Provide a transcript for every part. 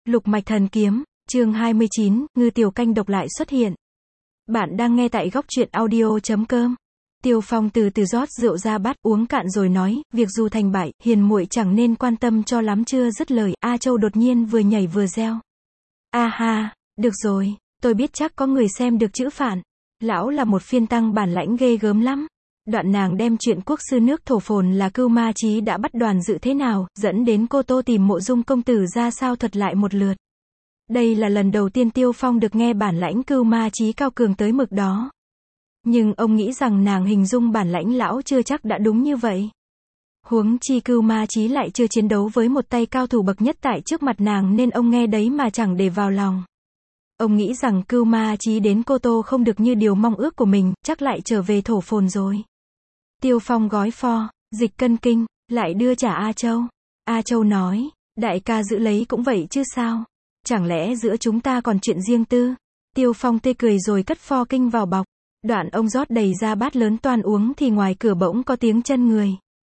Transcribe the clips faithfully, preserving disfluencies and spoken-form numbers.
Lục mạch thần kiếm, chương hai mươi chín, Ngư Tiểu Canh độc lại xuất hiện. Bạn đang nghe tại góc truyện audio.com. Tiêu Phong từ từ rót rượu ra bát, uống cạn rồi nói, việc dù thành bại, hiền muội chẳng nên quan tâm cho lắm. Chưa dứt lời, A Châu đột nhiên vừa nhảy vừa reo. A ha, được rồi, tôi biết chắc có người xem được chữ phản. Lão là một phiên tăng bản lãnh ghê gớm lắm. Đoạn nàng đem chuyện quốc sư nước Thổ Phồn là Cưu Ma Chí đã bắt đoàn dự thế nào, dẫn đến Cô Tô tìm Mộ Dung công tử ra sao thuật lại một lượt. Đây là lần đầu tiên Tiêu Phong được nghe bản lãnh Cưu Ma Chí cao cường tới mực đó. Nhưng ông nghĩ rằng nàng hình dung bản lãnh lão chưa chắc đã đúng như vậy. Huống chi Cưu Ma Chí lại chưa chiến đấu với một tay cao thủ bậc nhất tại trước mặt nàng nên ông nghe đấy mà chẳng để vào lòng. Ông nghĩ rằng Cưu Ma Chí đến Cô Tô không được như điều mong ước của mình, chắc lại trở về Thổ Phồn rồi. Tiêu Phong gói pho, dịch cân kinh, lại đưa trả A Châu. A Châu nói, đại ca giữ lấy cũng vậy chứ sao? Chẳng lẽ giữa chúng ta còn chuyện riêng tư? Tiêu Phong tê cười rồi cất pho kinh vào bọc. Đoạn ông rót đầy ra bát lớn toan uống thì ngoài cửa bỗng có tiếng chân người.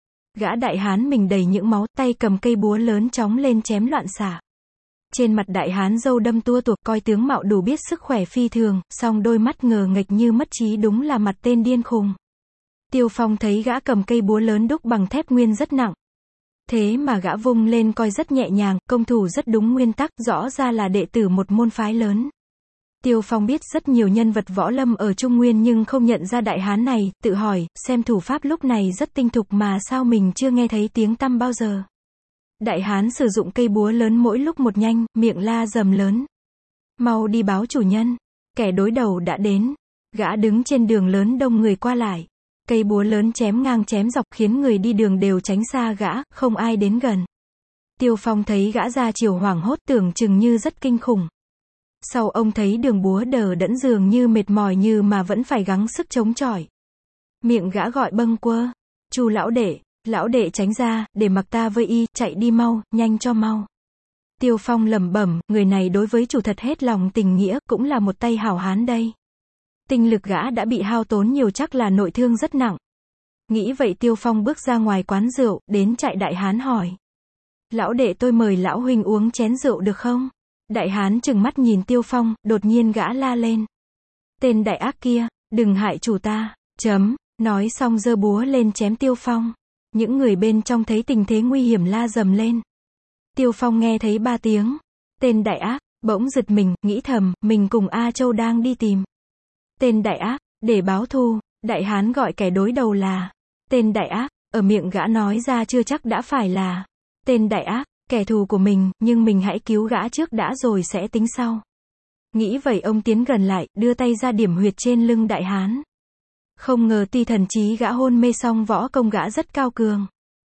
Gã đại hán mình đầy những máu, tay cầm cây búa lớn chóng lên chém loạn xạ. Trên mặt đại hán râu đâm tua tuột, coi tướng mạo đủ biết sức khỏe phi thường, song đôi mắt ngờ nghệch như mất trí, đúng là mặt tên điên khùng. Tiêu Phong thấy gã cầm cây búa lớn đúc bằng thép nguyên rất nặng. Thế mà gã vung lên coi rất nhẹ nhàng, công thủ rất đúng nguyên tắc, rõ ra là đệ tử một môn phái lớn. Tiêu Phong biết rất nhiều nhân vật võ lâm ở Trung Nguyên nhưng không nhận ra đại hán này, tự hỏi, xem thủ pháp lúc này rất tinh thục mà sao mình chưa nghe thấy tiếng tăm bao giờ. Đại hán sử dụng cây búa lớn mỗi lúc một nhanh, miệng la rầm lớn. Mau đi báo chủ nhân, kẻ đối đầu đã đến. Gã đứng trên đường lớn đông người qua lại. Cây búa lớn chém ngang chém dọc khiến người đi đường đều tránh xa gã, không ai đến gần. Tiêu Phong thấy gã ra chiều hoảng hốt tưởng chừng như rất kinh khủng. Sau ông thấy đường búa đờ đẫn dường như mệt mỏi như mà vẫn phải gắng sức chống chọi. Miệng gã gọi bâng quơ, Chu lão đệ, lão đệ tránh ra, để mặc ta với y, chạy đi mau, nhanh cho mau. Tiêu Phong lẩm bẩm, người này đối với chủ thật hết lòng tình nghĩa, cũng là một tay hảo hán đây. Tinh lực gã đã bị hao tốn nhiều, chắc là nội thương rất nặng. Nghĩ vậy Tiêu Phong bước ra ngoài quán rượu, đến trại đại hán hỏi. Lão đệ tôi mời lão huynh uống chén rượu được không? Đại hán trừng mắt nhìn Tiêu Phong, đột nhiên gã la lên. Tên đại ác kia, đừng hại chủ ta, chấm, nói xong giơ búa lên chém Tiêu Phong. Những người bên trong thấy tình thế nguy hiểm la rầm lên. Tiêu Phong nghe thấy ba tiếng. Tên đại ác, bỗng giật mình, nghĩ thầm, mình cùng A Châu đang đi tìm. Tên đại ác, để báo thù, đại hán gọi kẻ đối đầu là. Tên đại ác, ở miệng gã nói ra chưa chắc đã phải là. Tên đại ác, kẻ thù của mình, nhưng mình hãy cứu gã trước đã rồi sẽ tính sau. Nghĩ vậy ông tiến gần lại, đưa tay ra điểm huyệt trên lưng đại hán. Không ngờ ti thần trí gã hôn mê xong võ công gã rất cao cường.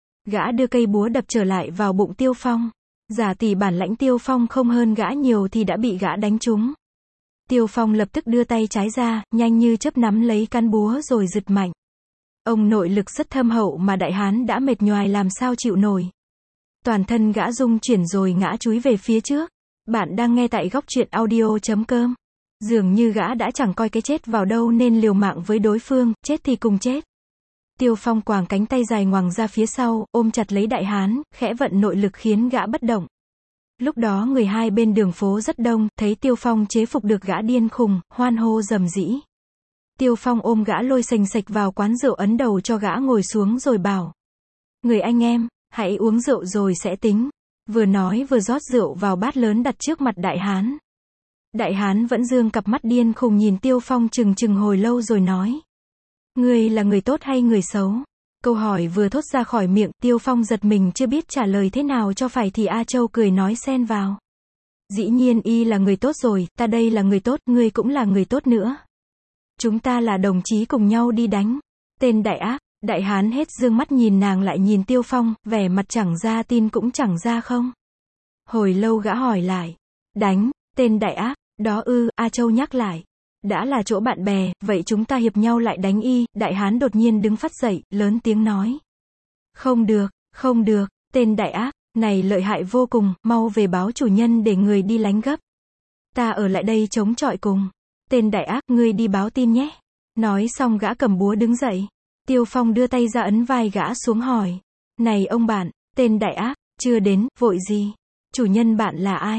Gã đưa cây búa đập trở lại vào bụng Tiêu Phong. Giả tỷ bản lãnh Tiêu Phong không hơn gã nhiều thì đã bị gã đánh trúng. Tiêu Phong lập tức đưa tay trái ra, nhanh như chớp nắm lấy căn búa rồi giật mạnh. Ông nội lực rất thâm hậu mà đại hán đã mệt nhoài làm sao chịu nổi. Toàn thân gã rung chuyển rồi ngã chúi về phía trước. Bạn đang nghe tại góc truyện audio.com. Dường như gã đã chẳng coi cái chết vào đâu nên liều mạng với đối phương, chết thì cùng chết. Tiêu Phong quàng cánh tay dài ngoằng ra phía sau, ôm chặt lấy đại hán, khẽ vận nội lực khiến gã bất động. Lúc đó người hai bên đường phố rất đông, thấy Tiêu Phong chế phục được gã điên khùng, hoan hô rầm rĩ. Tiêu Phong ôm gã lôi sành sạch vào quán rượu, ấn đầu cho gã ngồi xuống rồi bảo. Người anh em, hãy uống rượu rồi sẽ tính. Vừa nói vừa rót rượu vào bát lớn đặt trước mặt đại hán. Đại hán vẫn dương cặp mắt điên khùng nhìn Tiêu Phong chừng chừng hồi lâu rồi nói. Ngươi là người tốt hay người xấu? Câu hỏi vừa thốt ra khỏi miệng, Tiêu Phong giật mình chưa biết trả lời thế nào cho phải thì A Châu cười nói xen vào. Dĩ nhiên y là người tốt rồi, ta đây là người tốt, ngươi cũng là người tốt nữa. Chúng ta là đồng chí cùng nhau đi đánh. Tên đại ác, đại hán hết dương mắt nhìn nàng lại nhìn Tiêu Phong, vẻ mặt chẳng ra tin cũng chẳng ra không. Hồi lâu gã hỏi lại. Đánh, tên đại ác, đó ư, A Châu nhắc lại. Đã là chỗ bạn bè, vậy chúng ta hiệp nhau lại đánh y. Đại hán đột nhiên đứng phắt dậy, lớn tiếng nói. Không được, không được, tên đại ác, này lợi hại vô cùng, mau về báo chủ nhân để người đi lánh gấp. Ta ở lại đây chống chọi cùng. Tên đại ác, ngươi đi báo tin nhé. Nói xong gã cầm búa đứng dậy. Tiêu Phong đưa tay ra ấn vai gã xuống hỏi. Này ông bạn, tên đại ác, chưa đến, vội gì? Chủ nhân bạn là ai?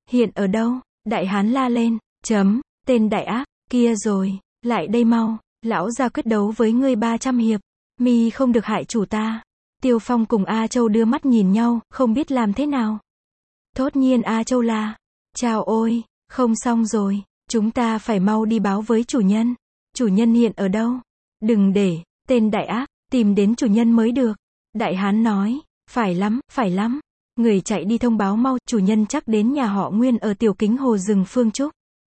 hiện ở đâu? Đại hán la lên, chấm, tên đại ác, kia rồi, lại đây mau, lão ra quyết đấu với ngươi ba trăm hiệp, mi không được hại chủ ta. Tiêu Phong cùng A Châu đưa mắt nhìn nhau, không biết làm thế nào. Thốt nhiên A Châu la, chào ôi, không xong rồi, chúng ta phải mau đi báo với chủ nhân. Chủ nhân hiện ở đâu? Đừng để, tên đại ác, tìm đến chủ nhân mới được. Đại hán nói, phải lắm, phải lắm. Người chạy đi thông báo mau, chủ nhân chắc đến nhà họ Nguyên ở Tiểu Kính Hồ rừng Phương Trúc.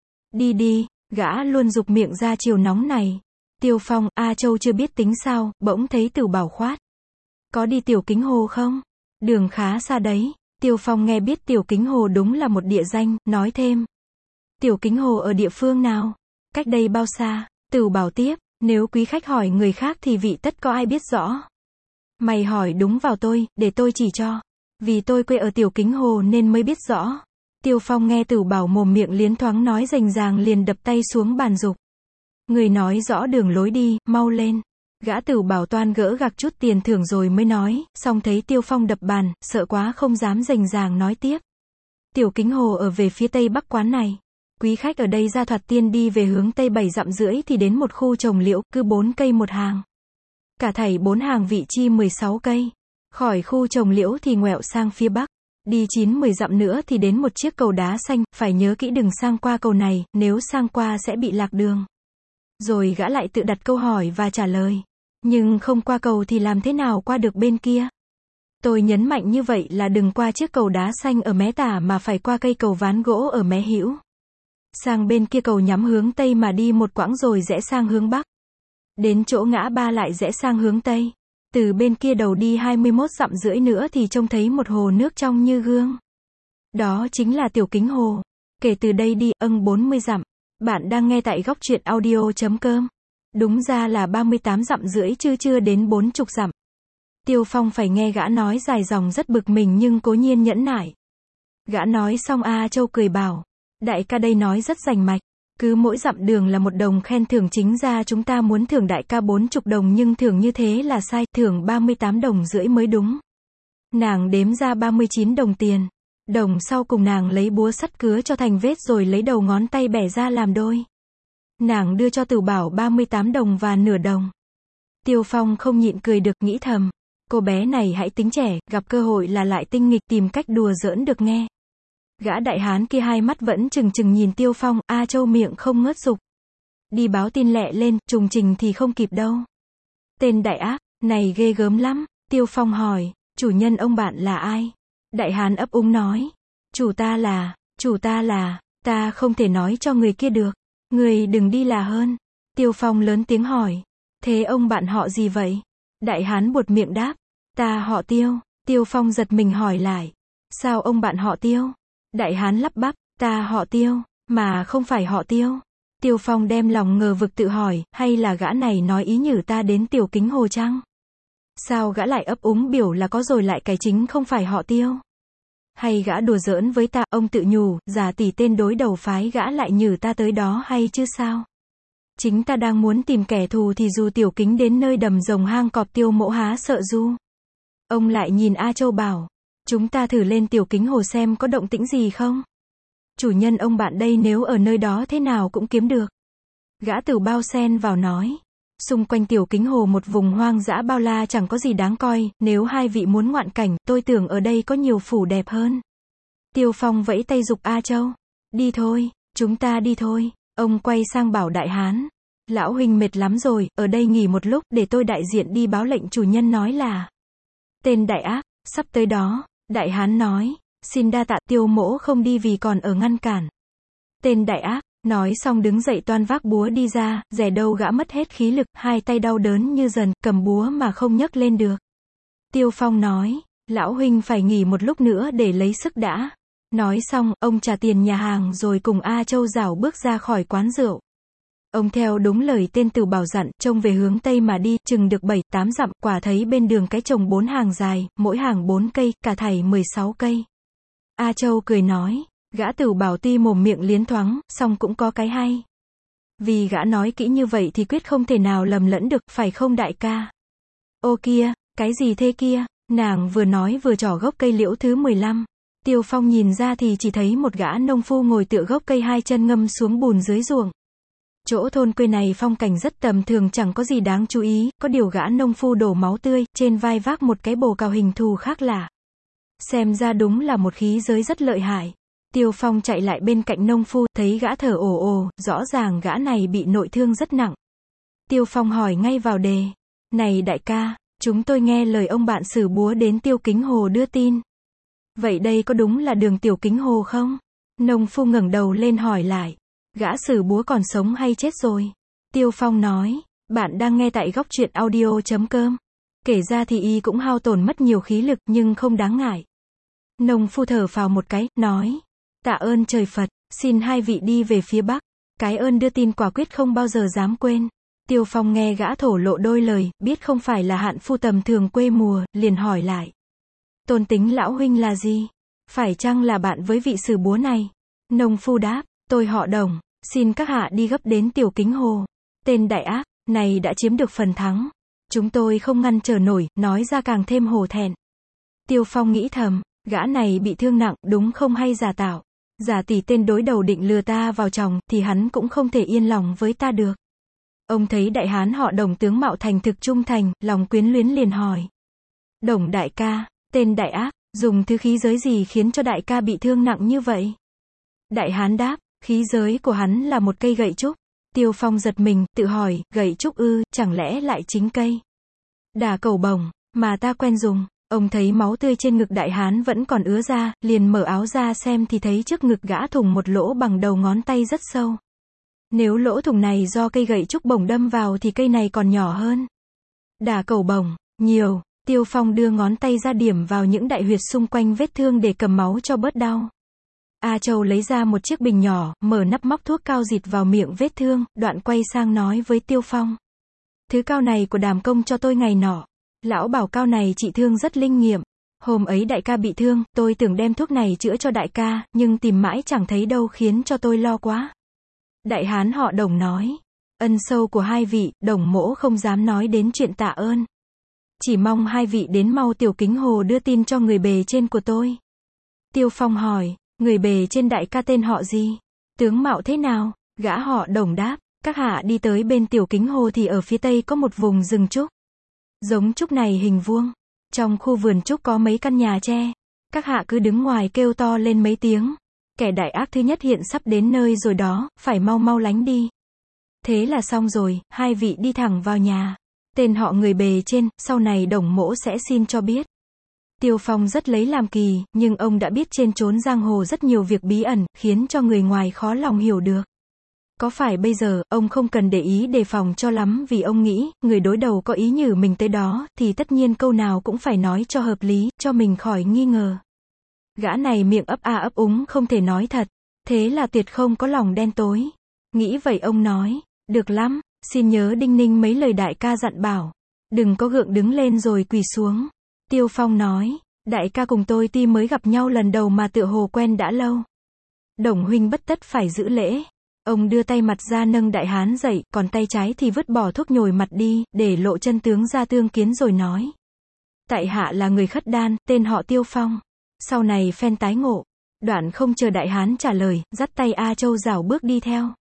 Đi đi, gã luôn dục miệng ra chiều nóng này. Tiêu Phong, A Châu chưa biết tính sao, bỗng thấy Tử Bảo khoát. Có đi Tiểu Kính Hồ không? Đường khá xa đấy. Tiêu Phong nghe biết Tiểu Kính Hồ đúng là một địa danh, nói thêm. Tiểu Kính Hồ ở địa phương nào? Cách đây bao xa? Tử Bảo tiếp, nếu quý khách hỏi người khác thì vị tất có ai biết rõ. Mày hỏi đúng vào tôi, để tôi chỉ cho. Vì tôi quê ở Tiểu Kính Hồ nên mới biết rõ. Tiêu Phong nghe Tử Bảo mồm miệng liến thoáng nói rành ràng liền đập tay xuống bàn dục. Người nói rõ đường lối đi, mau lên. Gã Tử Bảo toan gỡ gạc chút tiền thưởng rồi mới nói, xong thấy Tiêu Phong đập bàn, sợ quá không dám rành ràng nói tiếp. Tiểu Kính Hồ ở về phía tây bắc quán này. Quý khách ở đây ra Thoạt Tiên đi về hướng tây bảy dặm rưỡi thì đến một khu trồng liễu, cứ bốn cây một hàng. Cả thảy bốn hàng vị chi mười sáu cây. Khỏi khu trồng liễu thì ngoẹo sang phía bắc. Đi chín mười dặm nữa thì đến một chiếc cầu đá xanh, phải nhớ kỹ đừng sang qua cầu này, nếu sang qua sẽ bị lạc đường. Rồi gã lại tự đặt câu hỏi và trả lời. Nhưng không qua cầu thì làm thế nào qua được bên kia? Tôi nhấn mạnh như vậy là đừng qua chiếc cầu đá xanh ở mé tả mà phải qua cây cầu ván gỗ ở mé hữu. Sang bên kia cầu nhắm hướng tây mà đi một quãng rồi rẽ sang hướng bắc. Đến chỗ ngã ba lại rẽ sang hướng tây. Từ bên kia đầu đi hai mươi mốt dặm rưỡi nữa thì trông thấy một hồ nước trong như gương. Đó chính là Tiểu Kính Hồ. Kể từ đây đi, âng bốn mươi dặm. Bạn đang nghe tại góc truyện audio chấm com. Đúng ra là ba mươi tám dặm rưỡi chứ chưa đến bốn chục dặm. Tiêu Phong phải nghe gã nói dài dòng rất bực mình nhưng cố nhiên nhẫn nại. Gã nói xong A Châu cười bảo. Đại ca đây nói rất rành mạch. Cứ mỗi dặm đường là một đồng khen thưởng, chính ra chúng ta muốn thưởng đại ca bốn chục đồng nhưng thưởng như thế là sai, thưởng ba mươi tám đồng rưỡi mới đúng. Nàng đếm ra ba mươi chín đồng tiền. Đồng sau cùng nàng lấy búa sắt cứa cho thành vết rồi lấy đầu ngón tay bẻ ra làm đôi. Nàng đưa cho Tử Bảo ba mươi tám đồng và nửa đồng. Tiêu Phong không nhịn cười được, nghĩ thầm. Cô bé này hãy tính trẻ, gặp cơ hội là lại tinh nghịch tìm cách đùa giỡn được nghe. Gã đại hán kia hai mắt vẫn trừng trừng nhìn Tiêu Phong, A Châu miệng không ngớt dục. Đi báo tin lẹ lên, trùng trình thì không kịp đâu. Tên đại ác, này ghê gớm lắm. Tiêu Phong hỏi, chủ nhân ông bạn là ai? Đại hán ấp úng nói, chủ ta là, chủ ta là, ta không thể nói cho người kia được. Người đừng đi là hơn. Tiêu Phong lớn tiếng hỏi, thế ông bạn họ gì vậy? Đại hán buột miệng đáp, ta họ Tiêu. Tiêu Phong giật mình hỏi lại, sao ông bạn họ Tiêu? Đại hán lắp bắp, ta họ Tiêu, mà không phải họ Tiêu. Tiêu Phong đem lòng ngờ vực tự hỏi, hay là gã này nói ý nhử ta đến Tiểu Kính Hồ chăng? Sao gã lại ấp úng biểu là có rồi lại cái chính không phải họ Tiêu? Hay gã đùa giỡn với ta, ông tự nhủ, giả tỷ tên đối đầu phái gã lại nhử ta tới đó hay chứ sao? Chính ta đang muốn tìm kẻ thù thì dù Tiểu Kính đến nơi đầm rồng hang cọp Tiêu mỗ há sợ du. Ông lại nhìn A Châu bảo, chúng ta thử lên Tiểu Kính Hồ xem có động tĩnh gì không? Chủ nhân ông bạn đây nếu ở nơi đó thế nào cũng kiếm được. Gã Tử Bao xen vào nói, xung quanh Tiểu Kính Hồ một vùng hoang dã bao la chẳng có gì đáng coi, nếu hai vị muốn ngoạn cảnh, tôi tưởng ở đây có nhiều phủ đẹp hơn. Tiêu Phong vẫy tay giục A Châu, đi thôi, chúng ta đi thôi. Ông quay sang bảo đại hán, lão huynh mệt lắm rồi, ở đây nghỉ một lúc để tôi đại diện đi báo lệnh chủ nhân nói là. Tên đại ác, sắp tới đó. Đại hán nói, xin đa tạ, Tiêu mỗ không đi vì còn ở ngăn cản. Tên đại ác, nói xong đứng dậy toan vác búa đi ra, dè đâu gã mất hết khí lực, hai tay đau đớn như dần, cầm búa mà không nhấc lên được. Tiêu Phong nói, lão huynh phải nghỉ một lúc nữa để lấy sức đã. Nói xong, ông trả tiền nhà hàng rồi cùng A Châu rảo bước ra khỏi quán rượu. Ông theo đúng lời tên Tử Bảo dặn, trông về hướng tây mà đi, chừng được bảy, tám dặm, quả thấy bên đường cái trồng bốn hàng dài, mỗi hàng bốn cây, cả thảy mười sáu cây. A Châu cười nói, gã Tử Bảo tuy mồm miệng liến thoáng, song cũng có cái hay. Vì gã nói kỹ như vậy thì quyết không thể nào lầm lẫn được, phải không đại ca? Ô kia, cái gì thế kia? Nàng vừa nói vừa trỏ gốc cây liễu thứ mười lăm. Tiêu Phong nhìn ra thì chỉ thấy một gã nông phu ngồi tựa gốc cây hai chân ngâm xuống bùn dưới ruộng. Chỗ thôn quê này phong cảnh rất tầm thường, chẳng có gì đáng chú ý, có điều gã nông phu đổ máu tươi, trên vai vác một cái bồ cào hình thù khác lạ. Xem ra đúng là một khí giới rất lợi hại. Tiêu Phong chạy lại bên cạnh nông phu, thấy gã thở ồ ồ, rõ ràng gã này bị nội thương rất nặng. Tiêu Phong hỏi ngay vào đề. Này đại ca, chúng tôi nghe lời ông bạn Sử Búa đến Tiêu Kính Hồ đưa tin. Vậy đây có đúng là đường Tiểu Kính Hồ không? Nông phu ngẩng đầu lên hỏi lại. Gã Sử Búa còn sống hay chết rồi? Tiêu Phong nói. Bạn đang nghe tại góc truyện audio chấm com. Kể ra thì y cũng hao tổn mất nhiều khí lực nhưng không đáng ngại. Nông phu thở phào một cái, nói. Tạ ơn trời Phật, xin hai vị đi về phía Bắc. Cái ơn đưa tin quả quyết không bao giờ dám quên. Tiêu Phong nghe gã thổ lộ đôi lời, biết không phải là hạn phu tầm thường quê mùa, liền hỏi lại. Tôn tính lão huynh là gì? Phải chăng là bạn với vị Sử Búa này? Nông phu đáp, tôi họ Đồng, xin các hạ đi gấp đến Tiểu Kính Hồ. Tên đại ác này đã chiếm được phần thắng. Chúng tôi không ngăn trở nổi, nói ra càng thêm hổ thẹn. Tiêu Phong nghĩ thầm, gã này bị thương nặng, đúng không hay giả tạo. Giả tỷ tên đối đầu định lừa ta vào chồng, thì hắn cũng không thể yên lòng với ta được. Ông thấy đại hán họ Đồng tướng mạo thành thực trung thành, lòng quyến luyến liền hỏi. Đồng đại ca, tên đại ác, dùng thứ khí giới gì khiến cho đại ca bị thương nặng như vậy? Đại hán đáp, khí giới của hắn là một cây gậy trúc. Tiêu Phong giật mình, tự hỏi, gậy trúc ư, chẳng lẽ lại chính cây đà cầu bồng, mà ta quen dùng. Ông thấy máu tươi trên ngực đại hán vẫn còn ứa ra, liền mở áo ra xem thì thấy trước ngực gã thủng một lỗ bằng đầu ngón tay rất sâu. Nếu lỗ thủng này do cây gậy trúc bổng đâm vào thì cây này còn nhỏ hơn. Đả cầu bổng, nhiều. Tiêu Phong đưa ngón tay ra điểm vào những đại huyệt xung quanh vết thương để cầm máu cho bớt đau. A Châu lấy ra một chiếc bình nhỏ, mở nắp móc thuốc cao dịt vào miệng vết thương, đoạn quay sang nói với Tiêu Phong. Thứ cao này của Đàm công cho tôi ngày nọ. Lão bảo cao này trị thương rất linh nghiệm. Hôm ấy đại ca bị thương, tôi tưởng đem thuốc này chữa cho đại ca, nhưng tìm mãi chẳng thấy đâu khiến cho tôi lo quá. Đại hán họ Đồng nói. Ân sâu của hai vị, Đồng mỗ không dám nói đến chuyện tạ ơn. Chỉ mong hai vị đến mau Tiểu Kính Hồ đưa tin cho người bề trên của tôi. Tiêu Phong hỏi, người bề trên đại ca tên họ gì? Tướng mạo thế nào? Gã họ Đồng đáp, các hạ đi tới bên Tiểu Kính Hồ thì ở phía tây có một vùng rừng trúc. Giống trúc này hình vuông. Trong khu vườn trúc có mấy căn nhà tre. Các hạ cứ đứng ngoài kêu to lên mấy tiếng. Kẻ đại ác thứ nhất hiện sắp đến nơi rồi đó, phải mau mau lánh đi. Thế là xong rồi, hai vị đi thẳng vào nhà. Tên họ người bề trên, sau này Đồng mỗ sẽ xin cho biết. Tiêu Phong rất lấy làm kỳ, nhưng ông đã biết trên chốn giang hồ rất nhiều việc bí ẩn, khiến cho người ngoài khó lòng hiểu được. Có phải bây giờ, ông không cần để ý đề phòng cho lắm vì ông nghĩ, người đối đầu có ý nhử mình tới đó, thì tất nhiên câu nào cũng phải nói cho hợp lý, cho mình khỏi nghi ngờ. Gã này miệng ấp a ấp úng không thể nói thật, thế là tuyệt không có lòng đen tối. Nghĩ vậy ông nói, được lắm, xin nhớ đinh ninh mấy lời đại ca dặn bảo. Đừng có gượng đứng lên rồi quỳ xuống. Tiêu Phong nói, đại ca cùng tôi tuy mới gặp nhau lần đầu mà tựa hồ quen đã lâu. Đồng huynh bất tất phải giữ lễ. Ông đưa tay mặt ra nâng đại hán dậy, còn tay trái thì vứt bỏ thuốc nhồi mặt đi, để lộ chân tướng ra tương kiến rồi nói. Tại hạ là người khất đan, tên họ Tiêu Phong. Sau này phen tái ngộ. Đoạn không chờ đại hán trả lời, dắt tay A Châu rảo bước đi theo.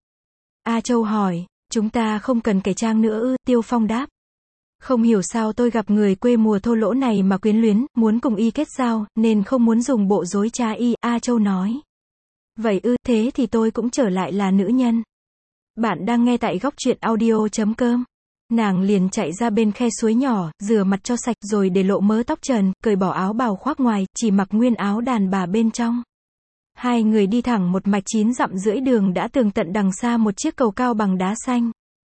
A Châu hỏi, chúng ta không cần cải trang nữa ư? Tiêu Phong đáp. Không hiểu sao tôi gặp người quê mùa thô lỗ này mà quyến luyến, muốn cùng y kết giao, nên không muốn dùng bộ dối trá y. A Châu nói. Vậy ư, thế thì tôi cũng trở lại là nữ nhân. Bạn đang nghe tại góc truyện audio chấm com. Nàng liền chạy ra bên khe suối nhỏ, rửa mặt cho sạch rồi để lộ mớ tóc trần, cởi bỏ áo bào khoác ngoài, chỉ mặc nguyên áo đàn bà bên trong. Hai người đi thẳng một mạch chín dặm rưỡi đường đã tường tận đằng xa một chiếc cầu cao bằng đá xanh.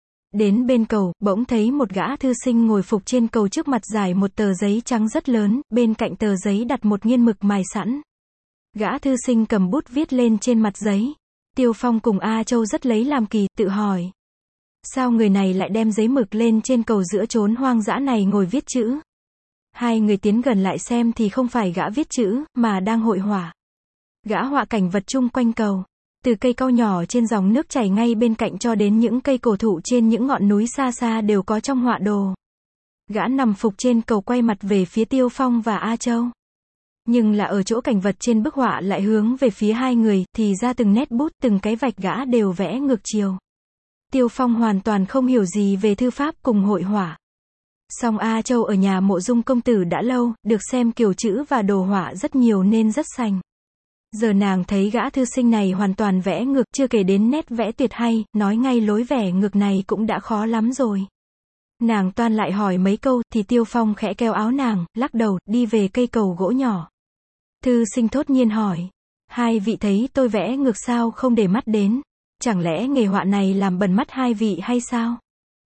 Đến bên cầu, bỗng thấy một gã thư sinh ngồi phục trên cầu, trước mặt giải một tờ giấy trắng rất lớn, bên cạnh tờ giấy đặt một nghiên mực mài sẵn. Gã thư sinh cầm bút viết lên trên mặt giấy. Tiêu Phong cùng A Châu rất lấy làm kỳ, tự hỏi. Sao người này lại đem giấy mực lên trên cầu giữa chốn hoang dã này ngồi viết chữ? Hai người tiến gần lại xem thì không phải gã viết chữ, mà đang hội họa. Gã họa cảnh vật chung quanh cầu. Từ cây cau nhỏ trên dòng nước chảy ngay bên cạnh cho đến những cây cổ thụ trên những ngọn núi xa xa đều có trong họa đồ. Gã nằm phục trên cầu quay mặt về phía Tiêu Phong và A Châu. Nhưng là ở chỗ cảnh vật trên bức họa lại hướng về phía hai người, thì ra từng nét bút, từng cái vạch gã đều vẽ ngược chiều. Tiêu Phong hoàn toàn không hiểu gì về thư pháp cùng hội họa. Song A Châu ở nhà Mộ Dung công tử đã lâu, được xem kiểu chữ và đồ họa rất nhiều nên rất sành. Giờ nàng thấy gã thư sinh này hoàn toàn vẽ ngược, chưa kể đến nét vẽ tuyệt hay, nói ngay lối vẽ ngược này cũng đã khó lắm rồi. Nàng toan lại hỏi mấy câu, thì Tiêu Phong khẽ kéo áo nàng, lắc đầu, đi về cây cầu gỗ nhỏ. Thư sinh thốt nhiên hỏi, hai vị thấy tôi vẽ ngược sao không để mắt đến, chẳng lẽ nghề họa này làm bẩn mắt hai vị hay sao?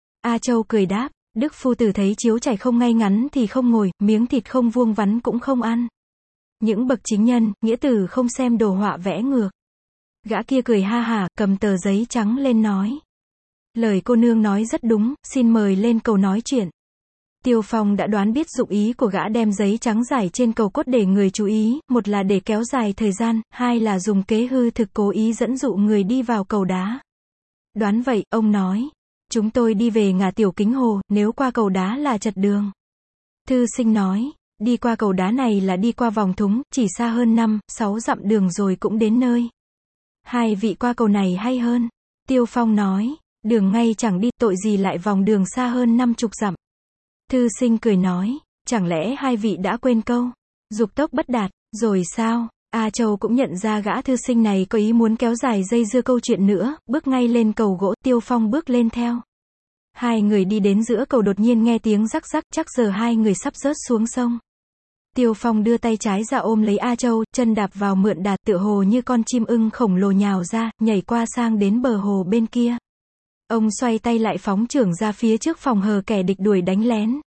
A Châu cười đáp, Đức phu tử thấy chiếu chảy không ngay ngắn thì không ngồi, miếng thịt không vuông vắn cũng không ăn. Những bậc chính nhân, nghĩa tử không xem đồ họa vẽ ngược. Gã kia cười ha hả, cầm tờ giấy trắng lên nói. Lời cô nương nói rất đúng, xin mời lên cầu nói chuyện. Tiêu Phong đã đoán biết dụng ý của gã đem giấy trắng rải trên cầu cốt để người chú ý, một là để kéo dài thời gian, hai là dùng kế hư thực cố ý dẫn dụ người đi vào cầu đá. Đoán vậy, ông nói. Chúng tôi đi về ngả Tiểu Kính Hồ, nếu qua cầu đá là chật đường. Thư sinh nói, đi qua cầu đá này là đi qua vòng thúng, chỉ xa hơn năm, sáu dặm đường rồi cũng đến nơi. Hai vị qua cầu này hay hơn. Tiêu Phong nói, đường ngay chẳng đi, tội gì lại vòng đường xa hơn năm chục dặm. Thư sinh cười nói, chẳng lẽ hai vị đã quên câu, dục tốc bất đạt, rồi sao? A Châu cũng nhận ra gã thư sinh này có ý muốn kéo dài dây dưa câu chuyện nữa, bước ngay lên cầu gỗ, Tiêu Phong bước lên theo. Hai người đi đến giữa cầu đột nhiên nghe tiếng rắc rắc, chắc giờ hai người sắp rớt xuống sông. Tiêu Phong đưa tay trái ra ôm lấy A Châu, chân đạp vào mượn đà, tựa hồ như con chim ưng khổng lồ nhào ra, nhảy qua sang đến bờ hồ bên kia. Ông xoay tay lại phóng chưởng ra phía trước phòng hờ kẻ địch đuổi đánh lén.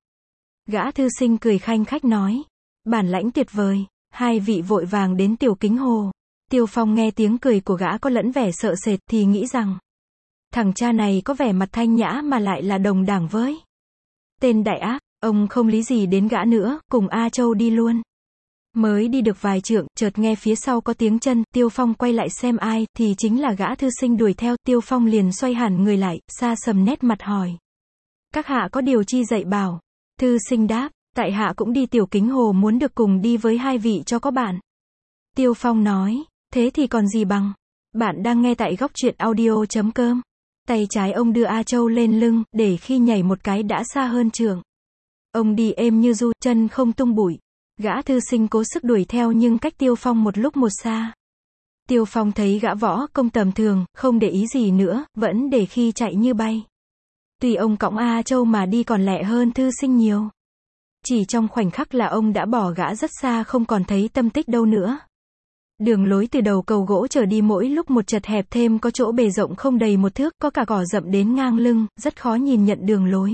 Gã thư sinh cười khanh khách nói, bản lãnh tuyệt vời. Hai vị vội vàng đến Tiểu Kính Hồ. Tiêu Phong nghe tiếng cười của gã có lẫn vẻ sợ sệt thì nghĩ rằng, thằng cha này có vẻ mặt thanh nhã mà lại là đồng đảng với tên đại ác. Ông không lý gì đến gã nữa, cùng A Châu đi luôn. Mới đi được vài trượng, chợt nghe phía sau có tiếng chân, Tiêu Phong quay lại xem ai, thì chính là gã thư sinh đuổi theo. Tiêu Phong liền xoay hẳn người lại, xa sầm nét mặt hỏi, các hạ có điều chi dạy bảo? Thư sinh đáp, tại hạ cũng đi Tiểu Kính Hồ, muốn được cùng đi với hai vị cho có bạn. Tiêu Phong nói, thế thì còn gì bằng. Bạn đang nghe tại góc truyện audio chấm com. Tay trái ông đưa A Châu lên lưng, để khi nhảy một cái đã xa hơn trượng. Ông đi êm như du, chân không tung bụi. Gã thư sinh cố sức đuổi theo nhưng cách Tiêu Phong một lúc một xa. Tiêu Phong thấy gã võ công tầm thường, không để ý gì nữa, vẫn để khi chạy như bay. Tuy ông cõng A Châu mà đi còn lẹ hơn thư sinh nhiều. Chỉ trong khoảnh khắc là ông đã bỏ gã rất xa, không còn thấy tâm tích đâu nữa. Đường lối từ đầu cầu gỗ trở đi mỗi lúc một chật hẹp, thêm có chỗ bề rộng không đầy một thước, có cả cỏ rậm đến ngang lưng, rất khó nhìn nhận đường lối.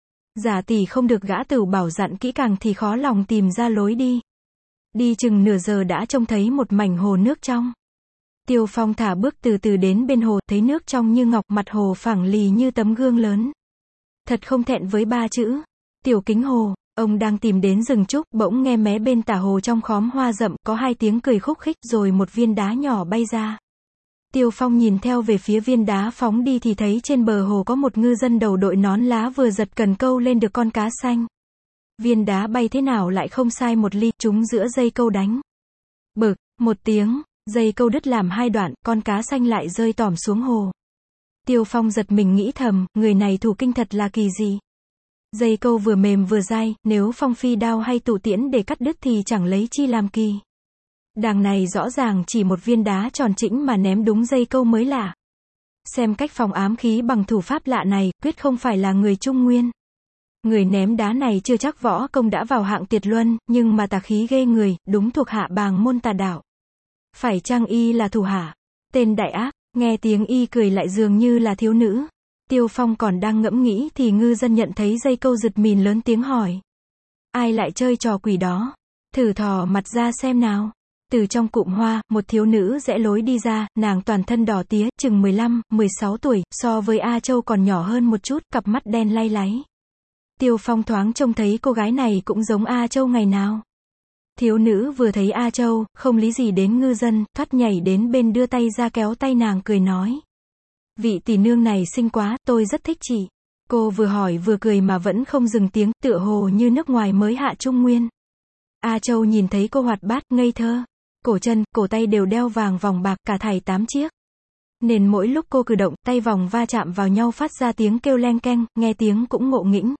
Giả tỷ không được gã tửu bảo dặn kỹ càng thì khó lòng tìm ra lối đi. Đi chừng nửa giờ đã trông thấy một mảnh hồ nước trong. Tiêu Phong thả bước từ từ đến bên hồ, thấy nước trong như ngọc, mặt hồ phẳng lì như tấm gương lớn. Thật không thẹn với ba chữ Tiểu Kính Hồ. Ông đang tìm đến rừng trúc, bỗng nghe mé bên tả hồ trong khóm hoa rậm, có hai tiếng cười khúc khích, rồi một viên đá nhỏ bay ra. Tiêu Phong nhìn theo về phía viên đá phóng đi thì thấy trên bờ hồ có một ngư dân đầu đội nón lá vừa giật cần câu lên được con cá xanh. Viên đá bay thế nào lại không sai một ly, trúng giữa dây câu đánh. Bực, một tiếng, dây câu đứt làm hai đoạn, con cá xanh lại rơi tỏm xuống hồ. Tiêu Phong giật mình nghĩ thầm, người này thủ kinh thật là kỳ gì. Dây câu vừa mềm vừa dai, nếu phong phi đao hay tụ tiễn để cắt đứt thì chẳng lấy chi làm kỳ. Đằng này rõ ràng chỉ một viên đá tròn trĩnh mà ném đúng dây câu mới lạ. Xem cách phòng ám khí bằng thủ pháp lạ này, quyết không phải là người Trung Nguyên. Người ném đá này chưa chắc võ công đã vào hạng tuyệt luân, nhưng mà tà khí ghê người, đúng thuộc hạ bàng môn tà đạo. Phải chăng y là thủ hạ? Tên đại ác, nghe tiếng y cười lại dường như là thiếu nữ. Tiêu Phong còn đang ngẫm nghĩ thì ngư dân nhận thấy dây câu giật mình lớn tiếng hỏi. Ai lại chơi trò quỷ đó? Thử thò mặt ra xem nào. Từ trong cụm hoa, một thiếu nữ rẽ lối đi ra, nàng toàn thân đỏ tía, chừng mười lăm, mười sáu tuổi, so với A Châu còn nhỏ hơn một chút, cặp mắt đen lay láy. Tiêu Phong thoáng trông thấy cô gái này cũng giống A Châu ngày nào. Thiếu nữ vừa thấy A Châu, không lý gì đến ngư dân, thoát nhảy đến bên đưa tay ra kéo tay nàng cười nói. Vị tỷ nương này xinh quá, tôi rất thích chị. Cô vừa hỏi vừa cười mà vẫn không dừng tiếng, tựa hồ như nước ngoài mới hạ Trung Nguyên. A Châu nhìn thấy cô hoạt bát, ngây thơ. Cổ chân, cổ tay đều đeo vàng vòng bạc, cả thảy tám chiếc. Nên mỗi lúc cô cử động, tay vòng va chạm vào nhau phát ra tiếng kêu leng keng, nghe tiếng cũng ngộ nghĩnh.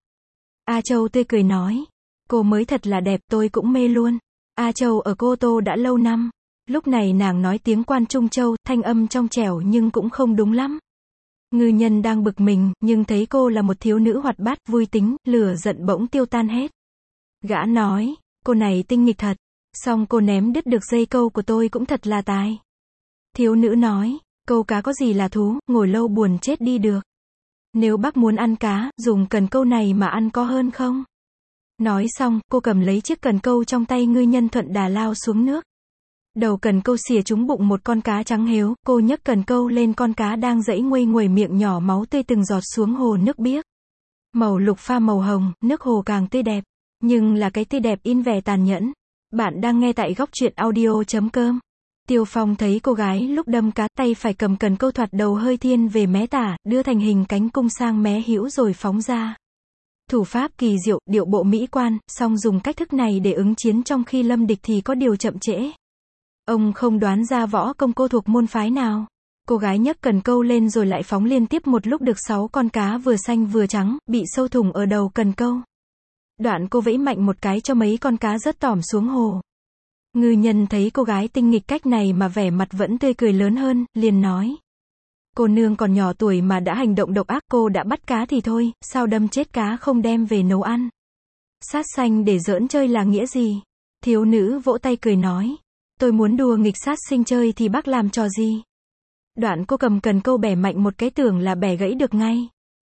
A Châu tươi cười nói. Cô mới thật là đẹp, tôi cũng mê luôn. A Châu ở Cô Tô đã lâu năm. Lúc này nàng nói tiếng Quan Trung Châu, thanh âm trong trẻo nhưng cũng không đúng lắm. Ngư Nhân đang bực mình, nhưng thấy cô là một thiếu nữ hoạt bát, vui tính, lửa giận bỗng tiêu tan hết. Gã nói, cô này tinh nghịch thật. Xong cô ném đứt được dây câu của tôi cũng thật là tài. Thiếu nữ nói, câu cá có gì là thú, ngồi lâu buồn chết đi được. Nếu bác muốn ăn cá, dùng cần câu này mà ăn có hơn không? Nói xong, cô cầm lấy chiếc cần câu trong tay Ngư Nhân thuận đà lao xuống nước. Đầu cần câu xìa trúng bụng một con cá trắng héo, cô nhấc cần câu lên, con cá đang giãy nguây nguầy miệng nhỏ máu tươi từng giọt xuống hồ nước biếc. Màu lục pha màu hồng, nước hồ càng tươi đẹp. Nhưng là cái tươi đẹp in vẻ tàn nhẫn. Bạn đang nghe tại góc truyện audio chấm com. Tiêu Phong thấy cô gái lúc đâm cá, tay phải cầm cần câu thoạt đầu hơi thiên về mé tả, đưa thành hình cánh cung sang mé hữu rồi phóng ra. Thủ pháp kỳ diệu, điệu bộ mỹ quan, song dùng cách thức này để ứng chiến trong khi lâm địch thì có điều chậm trễ. Ông không đoán ra võ công cô thuộc môn phái nào. Cô gái nhấc cần câu lên rồi lại phóng liên tiếp một lúc được sáu con cá vừa xanh vừa trắng, bị sâu thủng ở đầu cần câu. Đoạn cô vẫy mạnh một cái cho mấy con cá rớt tỏm xuống hồ. Ngư Nhân thấy cô gái tinh nghịch cách này mà vẻ mặt vẫn tươi cười lớn hơn, liền nói. Cô nương còn nhỏ tuổi mà đã hành động độc ác, cô đã bắt cá thì thôi, sao đâm chết cá không đem về nấu ăn? Sát sanh để giỡn chơi là nghĩa gì? Thiếu nữ vỗ tay cười nói. Tôi muốn đùa nghịch sát sinh chơi thì bác làm trò gì? Đoạn cô cầm cần câu bẻ mạnh một cái, tưởng là bẻ gãy được ngay.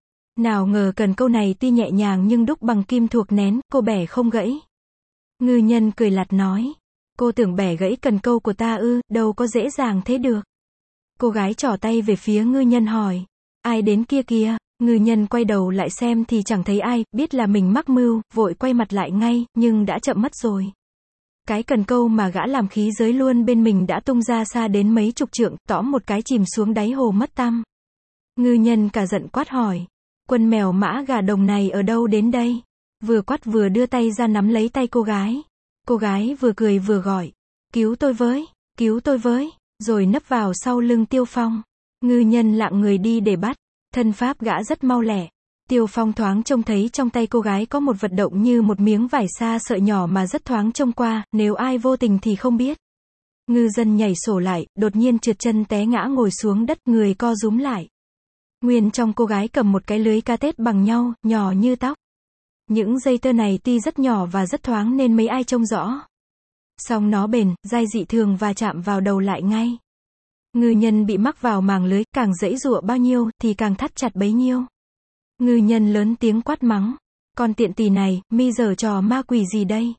Nào ngờ cần câu này tuy nhẹ nhàng nhưng đúc bằng kim thuộc nén, cô bẻ không gãy. Ngư Nhân cười lạt nói. Cô tưởng bẻ gãy cần câu của ta ư, đâu có dễ dàng thế được. Cô gái trỏ tay về phía Ngư Nhân hỏi. Ai đến kia kìa? Ngư Nhân quay đầu lại xem thì chẳng thấy ai, biết là mình mắc mưu, vội quay mặt lại ngay, nhưng đã chậm mất rồi. Cái cần câu mà gã làm khí giới luôn bên mình đã tung ra xa đến mấy chục trượng, tõm một cái chìm xuống đáy hồ mất tăm. Ngư Nhân cả giận quát hỏi. Quân mèo mã gà đồng này ở đâu đến đây? Vừa quát vừa đưa tay ra nắm lấy tay cô gái. Cô gái vừa cười vừa gọi. Cứu tôi với, cứu tôi với, rồi nấp vào sau lưng Tiêu Phong. Ngư Nhân lạng người đi để bắt. Thân pháp gã rất mau lẹ. Tiêu Phong thoáng trông thấy trong tay cô gái có một vật động như một miếng vải xa sợi nhỏ mà rất thoáng trông qua, nếu ai vô tình thì không biết. Ngư Dân nhảy sổ lại, đột nhiên trượt chân té ngã ngồi xuống đất, người co rúm lại. Nguyên trong cô gái cầm một cái lưới cá tết bằng nhau, nhỏ như tóc. Những dây tơ này tuy rất nhỏ và rất thoáng nên mấy ai trông rõ. Song nó bền, dai dị thường và chạm vào đầu lại ngay. Ngư Nhân bị mắc vào màng lưới, càng giãy giụa bao nhiêu thì càng thắt chặt bấy nhiêu. Ngư Nhân lớn tiếng quát mắng. Con tiện tỳ này, mi giở trò ma quỷ gì đây?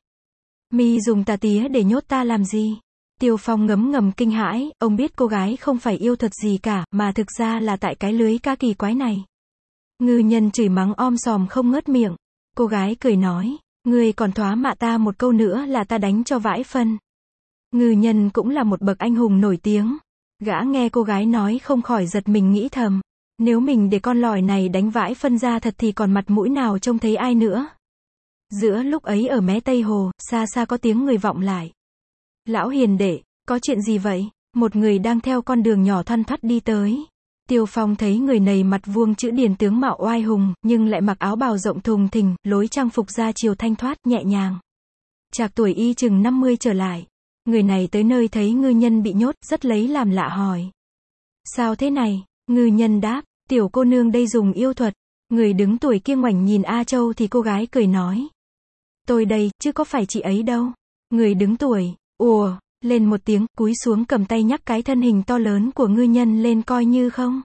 Mi dùng tà tía để nhốt ta làm gì? Tiêu Phong ngấm ngầm kinh hãi, ông biết cô gái không phải yêu thuật gì cả, mà thực ra là tại cái lưới cá kỳ quái này. Ngư Nhân chửi mắng om sòm không ngớt miệng. Cô gái cười nói, ngươi còn thoá mạ ta một câu nữa là ta đánh cho vãi phân. Ngư Nhân cũng là một bậc anh hùng nổi tiếng. Gã nghe cô gái nói không khỏi giật mình nghĩ thầm. Nếu mình để con lòi này đánh vãi phân ra thật thì còn mặt mũi nào trông thấy ai nữa. Giữa lúc ấy ở mé Tây Hồ, xa xa có tiếng người vọng lại. Lão hiền đệ, có chuyện gì vậy? Một người đang theo con đường nhỏ thoăn thoắt đi tới. Tiêu Phong thấy người này mặt vuông chữ điền, tướng mạo oai hùng, nhưng lại mặc áo bào rộng thùng thình, lối trang phục ra chiều thanh thoát, nhẹ nhàng. Trạc tuổi y chừng năm mươi trở lại. Người này tới nơi thấy Ngư Nhân bị nhốt, rất lấy làm lạ hỏi. Sao thế này? Ngư Nhân đáp, tiểu cô nương đây dùng yêu thuật. Người đứng tuổi kia ngoảnh nhìn A Châu thì cô gái cười nói. Tôi đây, chứ có phải chị ấy đâu. Người đứng tuổi, ùa, lên một tiếng, cúi xuống cầm tay nhắc cái thân hình to lớn của Ngư Nhân lên coi như không.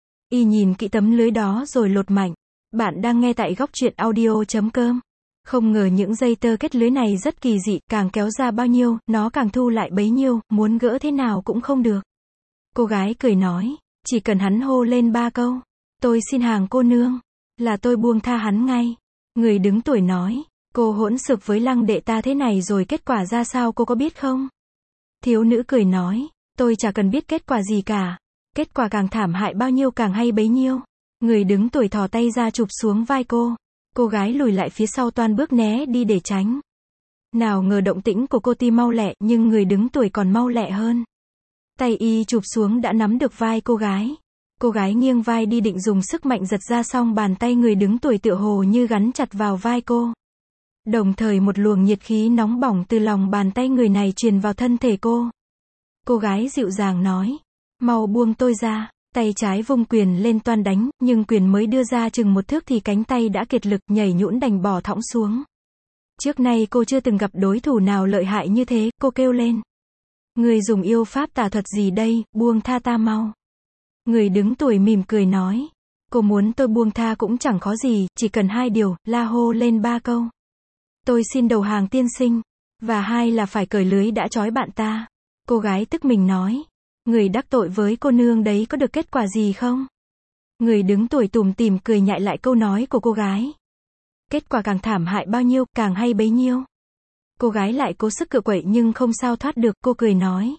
Y nhìn kỹ tấm lưới đó rồi lột mạnh. Bạn đang nghe tại góc truyện audio chấm com. Không ngờ những dây tơ kết lưới này rất kỳ dị, càng kéo ra bao nhiêu, nó càng thu lại bấy nhiêu, muốn gỡ thế nào cũng không được. Cô gái cười nói, chỉ cần hắn hô lên ba câu, tôi xin hàng cô nương, là tôi buông tha hắn ngay. Người đứng tuổi nói, cô hỗn xược với Lăng đệ ta thế này rồi kết quả ra sao cô có biết không? Thiếu nữ cười nói, tôi chả cần biết kết quả gì cả, kết quả càng thảm hại bao nhiêu càng hay bấy nhiêu. Người đứng tuổi thò tay ra chụp xuống vai cô. Cô gái lùi lại phía sau toan bước né đi để tránh. Nào ngờ động tĩnh của cô tuy mau lẹ, nhưng người đứng tuổi còn mau lẹ hơn. Tay y chụp xuống đã nắm được vai cô gái. Cô gái nghiêng vai đi định dùng sức mạnh giật ra, xong bàn tay người đứng tuổi tựa hồ như gắn chặt vào vai cô. Đồng thời một luồng nhiệt khí nóng bỏng từ lòng bàn tay người này truyền vào thân thể cô. Cô gái dịu dàng nói, mau buông tôi ra. Tay trái vung quyền lên toan đánh, nhưng quyền mới đưa ra chừng một thước thì cánh tay đã kiệt lực, nhảy nhũn đành bỏ thõng xuống. Trước nay cô chưa từng gặp đối thủ nào lợi hại như thế, cô kêu lên. Người dùng yêu pháp tà thuật gì đây, buông tha ta mau. Người đứng tuổi mỉm cười nói. Cô muốn tôi buông tha cũng chẳng khó gì, chỉ cần hai điều, la hô lên ba câu. Tôi xin đầu hàng tiên sinh. Và hai là phải cởi lưới đã trói bạn ta. Cô gái tức mình nói. Người đắc tội với cô nương đấy có được kết quả gì không? Người đứng tuổi tủm tỉm cười nhại lại câu nói của cô gái. Kết quả càng thảm hại bao nhiêu, càng hay bấy nhiêu. Cô gái lại cố sức cựa quậy nhưng không sao thoát được, cô cười nói.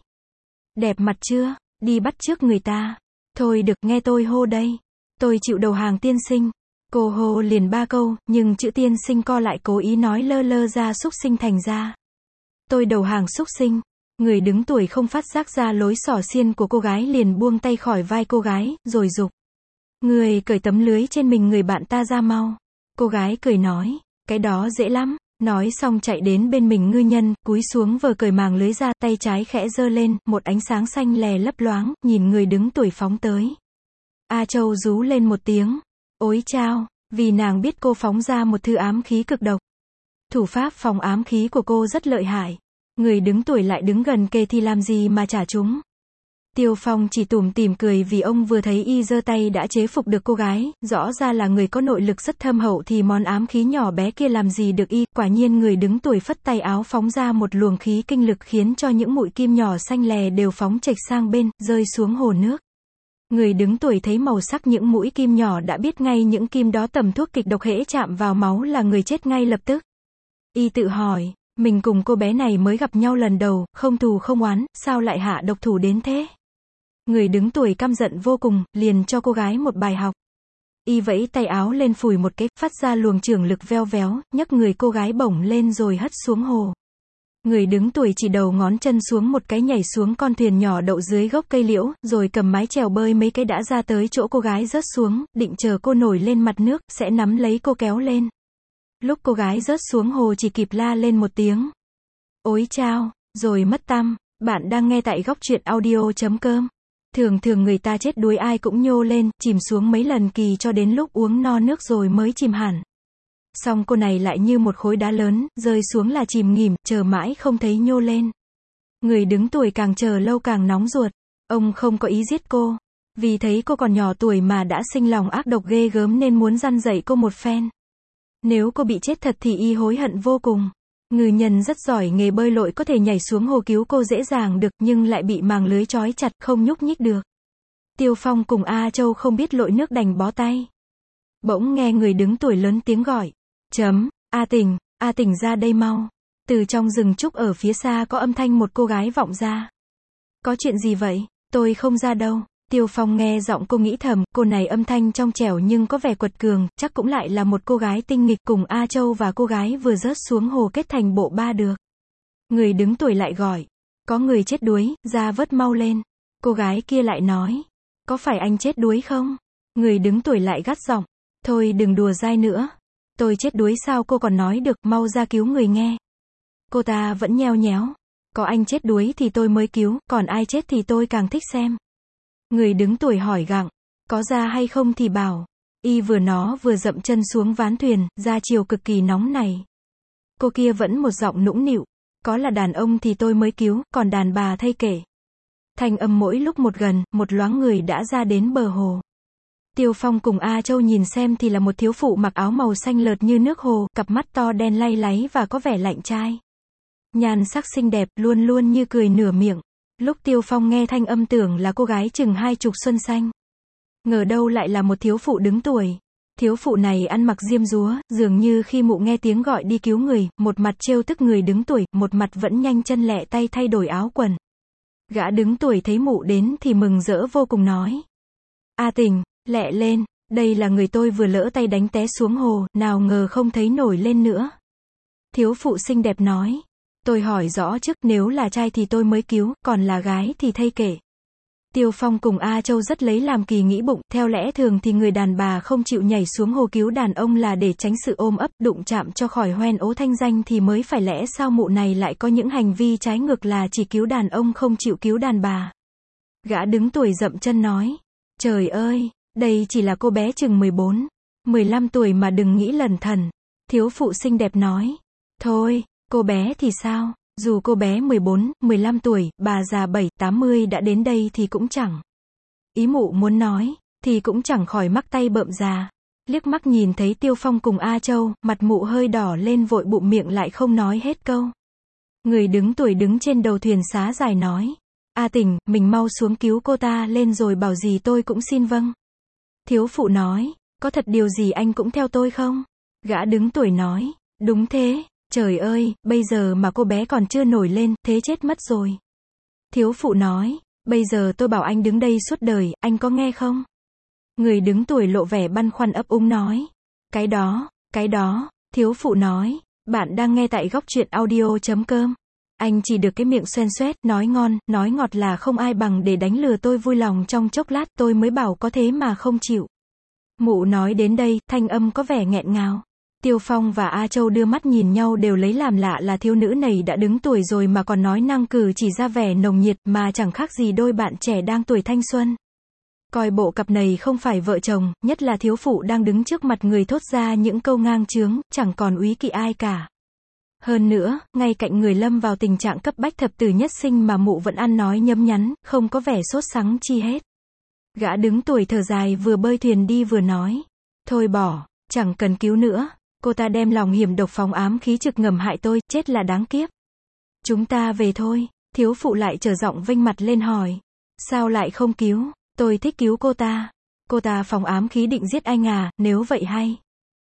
Đẹp mặt chưa, đi bắt trước người ta. Thôi được, nghe tôi hô đây. Tôi chịu đầu hàng tiên sinh. Cô hô liền ba câu, nhưng chữ tiên sinh co lại cố ý nói lơ lơ ra xúc sinh thành ra. Tôi đầu hàng xúc sinh. Người đứng tuổi không phát giác ra lối xỏ xiên của cô gái liền buông tay khỏi vai cô gái, rồi giục. Người cởi tấm lưới trên mình người bạn ta ra mau. Cô gái cười nói, cái đó dễ lắm. Nói xong chạy đến bên mình ngư nhân, cúi xuống vờ cởi màng lưới ra, tay trái khẽ giơ lên, một ánh sáng xanh lè lấp loáng, nhìn người đứng tuổi phóng tới. A Châu rú lên một tiếng. Ối chao, vì nàng biết cô phóng ra một thứ ám khí cực độc. Thủ pháp phòng ám khí của cô rất lợi hại. Người đứng tuổi lại đứng gần kề thì làm gì mà trả chúng. Tiêu Phong chỉ tủm tỉm cười vì ông vừa thấy y giơ tay đã chế phục được cô gái, rõ ra là người có nội lực rất thâm hậu thì món ám khí nhỏ bé kia làm gì được y. Quả nhiên người đứng tuổi phất tay áo phóng ra một luồng khí kinh lực khiến cho những mũi kim nhỏ xanh lè đều phóng chệch sang bên, rơi xuống hồ nước. Người đứng tuổi thấy màu sắc những mũi kim nhỏ đã biết ngay những kim đó tầm thuốc kịch độc, hễ chạm vào máu là người chết ngay lập tức. Y tự hỏi, mình cùng cô bé này mới gặp nhau lần đầu, không thù không oán, sao lại hạ độc thủ đến thế? Người đứng tuổi căm giận vô cùng, liền cho cô gái một bài học. Y vẫy tay áo lên phủi một cái, phát ra luồng chưởng lực veo véo, nhấc người cô gái bổng lên rồi hất xuống hồ. Người đứng tuổi chỉ đầu ngón chân xuống một cái, nhảy xuống con thuyền nhỏ đậu dưới gốc cây liễu, rồi cầm mái chèo bơi mấy cái đã ra tới chỗ cô gái rớt xuống, định chờ cô nổi lên mặt nước, sẽ nắm lấy cô kéo lên. Lúc cô gái rớt xuống hồ chỉ kịp la lên một tiếng. Ối chao, rồi mất tăm. Bạn đang nghe tại góc truyện audio chấm com. Thường thường người ta chết đuối ai cũng nhô lên, chìm xuống mấy lần kỳ cho đến lúc uống no nước rồi mới chìm hẳn. Xong cô này lại như một khối đá lớn, rơi xuống là chìm nghỉm, chờ mãi không thấy nhô lên. Người đứng tuổi càng chờ lâu càng nóng ruột. Ông không có ý giết cô. Vì thấy cô còn nhỏ tuổi mà đã sinh lòng ác độc ghê gớm nên muốn răn dạy cô một phen. Nếu cô bị chết thật thì y hối hận vô cùng. Ngư nhân rất giỏi nghề bơi lội, có thể nhảy xuống hồ cứu cô dễ dàng được, nhưng lại bị màng lưới trói chặt, không nhúc nhích được. Tiêu Phong cùng A Châu không biết lội nước đành bó tay. Bỗng nghe người đứng tuổi lớn tiếng gọi. Chấm, A Tình, A Tình ra đây mau. Từ trong rừng trúc ở phía xa có âm thanh một cô gái vọng ra. Có chuyện gì vậy? Tôi không ra đâu. Tiêu Phong nghe giọng cô nghĩ thầm, cô này âm thanh trong trẻo nhưng có vẻ quật cường, chắc cũng lại là một cô gái tinh nghịch, cùng A Châu và cô gái vừa rớt xuống hồ kết thành bộ ba được. Người đứng tuổi lại gọi, có người chết đuối, ra vớt mau lên. Cô gái kia lại nói, có phải anh chết đuối không? Người đứng tuổi lại gắt giọng, thôi đừng đùa dai nữa. Tôi chết đuối sao cô còn nói được, mau ra cứu người nghe. Cô ta vẫn nheo nhéo, có anh chết đuối thì tôi mới cứu, còn ai chết thì tôi càng thích xem. Người đứng tuổi hỏi gặng, có ra hay không thì bảo. Y vừa nó vừa dậm chân xuống ván thuyền, ra chiều cực kỳ nóng này. Cô kia vẫn một giọng nũng nịu, có là đàn ông thì tôi mới cứu, còn đàn bà thay kể. Thanh âm mỗi lúc một gần, một loáng người đã ra đến bờ hồ. Tiêu Phong cùng A Châu nhìn xem thì là một thiếu phụ mặc áo màu xanh lợt như nước hồ, cặp mắt to đen lay láy và có vẻ lạnh trai. Nhan sắc xinh đẹp, luôn luôn như cười nửa miệng. Lúc Tiêu Phong nghe thanh âm tưởng là cô gái chừng hai chục xuân xanh. Ngờ đâu lại là một thiếu phụ đứng tuổi. Thiếu phụ này ăn mặc diêm dúa, dường như khi mụ nghe tiếng gọi đi cứu người, một mặt trêu tức người đứng tuổi, một mặt vẫn nhanh chân lẹ tay thay đổi áo quần. Gã đứng tuổi thấy mụ đến thì mừng rỡ vô cùng nói. A Tình, lẹ lên, đây là người tôi vừa lỡ tay đánh té xuống hồ, nào ngờ không thấy nổi lên nữa. Thiếu phụ xinh đẹp nói. Tôi hỏi rõ trước, nếu là trai thì tôi mới cứu, còn là gái thì thây kể. Tiêu Phong cùng A Châu rất lấy làm kỳ nghĩ bụng, theo lẽ thường thì người đàn bà không chịu nhảy xuống hồ cứu đàn ông là để tránh sự ôm ấp, đụng chạm cho khỏi hoen ố thanh danh thì mới phải, lẽ sao mụ này lại có những hành vi trái ngược là chỉ cứu đàn ông không chịu cứu đàn bà. Gã đứng tuổi dậm chân nói. Trời ơi, đây chỉ là cô bé chừng mười bốn, mười lăm tuổi mà đừng nghĩ lẩn thẩn. Thiếu phụ xinh đẹp nói. Thôi, cô bé thì sao? Dù cô bé mười bốn, mười lăm tuổi, bà già bảy, tám mươi đã đến đây thì cũng chẳng. Ý mụ muốn nói, thì cũng chẳng khỏi mắc tay bợm già. Liếc mắt nhìn thấy Tiêu Phong cùng A Châu, mặt mụ hơi đỏ lên vội bụm miệng lại không nói hết câu. Người đứng tuổi đứng trên đầu thuyền xá dài nói. A Tình, mình mau xuống cứu cô ta lên rồi bảo gì tôi cũng xin vâng. Thiếu phụ nói. Có thật điều gì anh cũng theo tôi không? Gã đứng tuổi nói. Đúng thế. Trời ơi, bây giờ mà cô bé còn chưa nổi lên, thế chết mất rồi. Thiếu phụ nói, bây giờ tôi bảo anh đứng đây suốt đời, anh có nghe không? Người đứng tuổi lộ vẻ băn khoăn ấp úng nói. Cái đó, cái đó, thiếu phụ nói, bạn đang nghe tại góc truyện audio chấm com. Anh chỉ được cái miệng xoen xoét, nói ngon, nói ngọt là không ai bằng để đánh lừa tôi vui lòng trong chốc lát, tôi mới bảo có thế mà không chịu. Mụ nói đến đây, thanh âm có vẻ nghẹn ngào. Tiêu Phong và A Châu đưa mắt nhìn nhau đều lấy làm lạ là thiếu nữ này đã đứng tuổi rồi mà còn nói năng cử chỉ ra vẻ nồng nhiệt mà chẳng khác gì đôi bạn trẻ đang tuổi thanh xuân. Coi bộ cặp này không phải vợ chồng, nhất là thiếu phụ đang đứng trước mặt người thốt ra những câu ngang chướng, chẳng còn úy kỵ ai cả. Hơn nữa, ngay cạnh người lâm vào tình trạng cấp bách thập tử nhất sinh mà mụ vẫn ăn nói nhấm nhắn, không có vẻ sốt sắng chi hết. Gã đứng tuổi thở dài vừa bơi thuyền đi vừa nói. Thôi bỏ, chẳng cần cứu nữa. Cô ta đem lòng hiểm độc phóng ám khí trực ngầm hại tôi, chết là đáng kiếp. Chúng ta về thôi. Thiếu phụ lại trở giọng vênh mặt lên hỏi. Sao lại không cứu? Tôi thích cứu cô ta. Cô ta phóng ám khí định giết anh à, nếu vậy hay.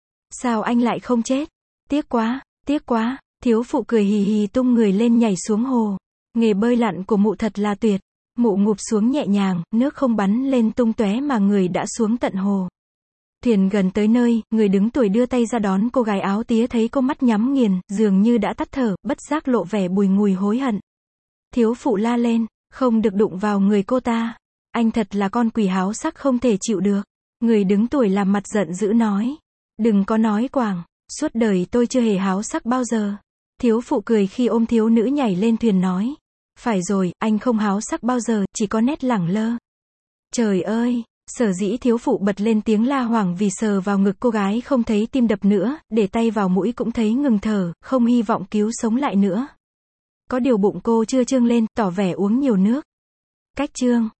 Sao anh lại không chết? Tiếc quá, tiếc quá. Thiếu phụ cười hì hì tung người lên nhảy xuống hồ. Nghề bơi lặn của mụ thật là tuyệt. Mụ ngụp xuống nhẹ nhàng, nước không bắn lên tung tóe mà người đã xuống tận hồ. Thuyền gần tới nơi, người đứng tuổi đưa tay ra đón cô gái áo tía thấy cô mắt nhắm nghiền, dường như đã tắt thở, bất giác lộ vẻ bùi ngùi hối hận. Thiếu phụ la lên, không được đụng vào người cô ta. Anh thật là con quỷ háo sắc không thể chịu được. Người đứng tuổi làm mặt giận dữ nói. Đừng có nói quảng, suốt đời tôi chưa hề háo sắc bao giờ. Thiếu phụ cười khi ôm thiếu nữ nhảy lên thuyền nói. Phải rồi, anh không háo sắc bao giờ, chỉ có nét lẳng lơ. Trời ơi! Sở dĩ thiếu phụ bật lên tiếng la hoảng vì sờ vào ngực cô gái không thấy tim đập nữa, để tay vào mũi cũng thấy ngừng thở, không hy vọng cứu sống lại nữa. Có điều bụng cô chưa trương lên, tỏ vẻ uống nhiều nước. Cách trương.